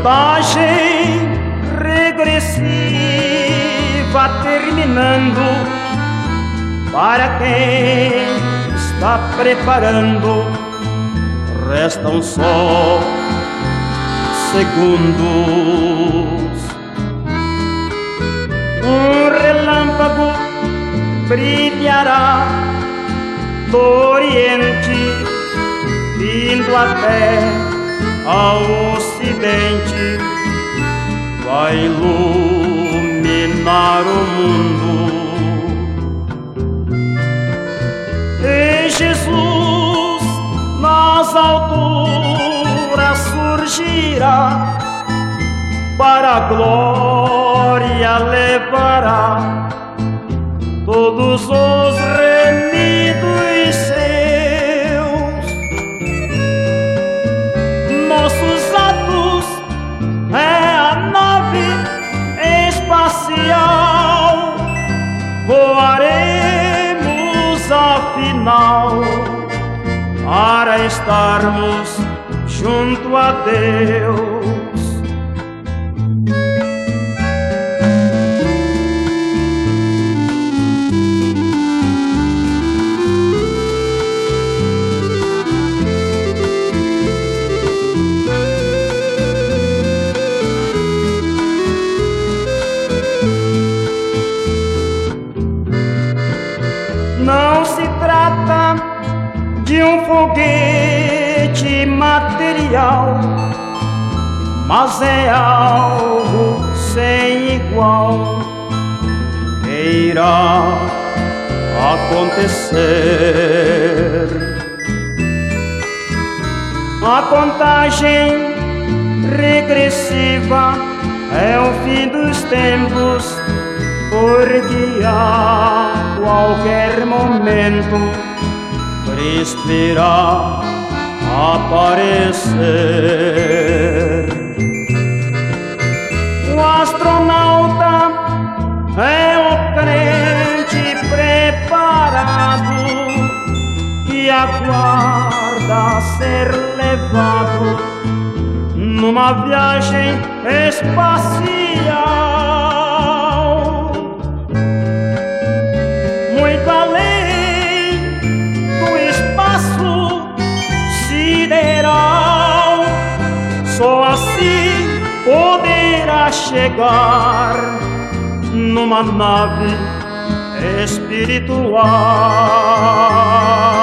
contagem regressiva terminando. Para quem está preparando, restam só segundos. Um relâmpago brilhará do Oriente, vindo até ao Ocidente, vai iluminar o mundo. E Jesus nas alturas surgirá, para a glória levará todos os remidos seus. Nossos atos é a nave espacial, voaremos afinal para estarmos junto a Deus. Não se trata de um foguete material, mas é algo sem igual que irá acontecer. A contagem regressiva é o fim dos tempos, porque a qualquer momento Cristo irá aparecer. O astronauta é o crente preparado que aguarda ser levado numa viagem espacial, muito além do espaço sideral. Só assim poderá chegar numa nave espiritual.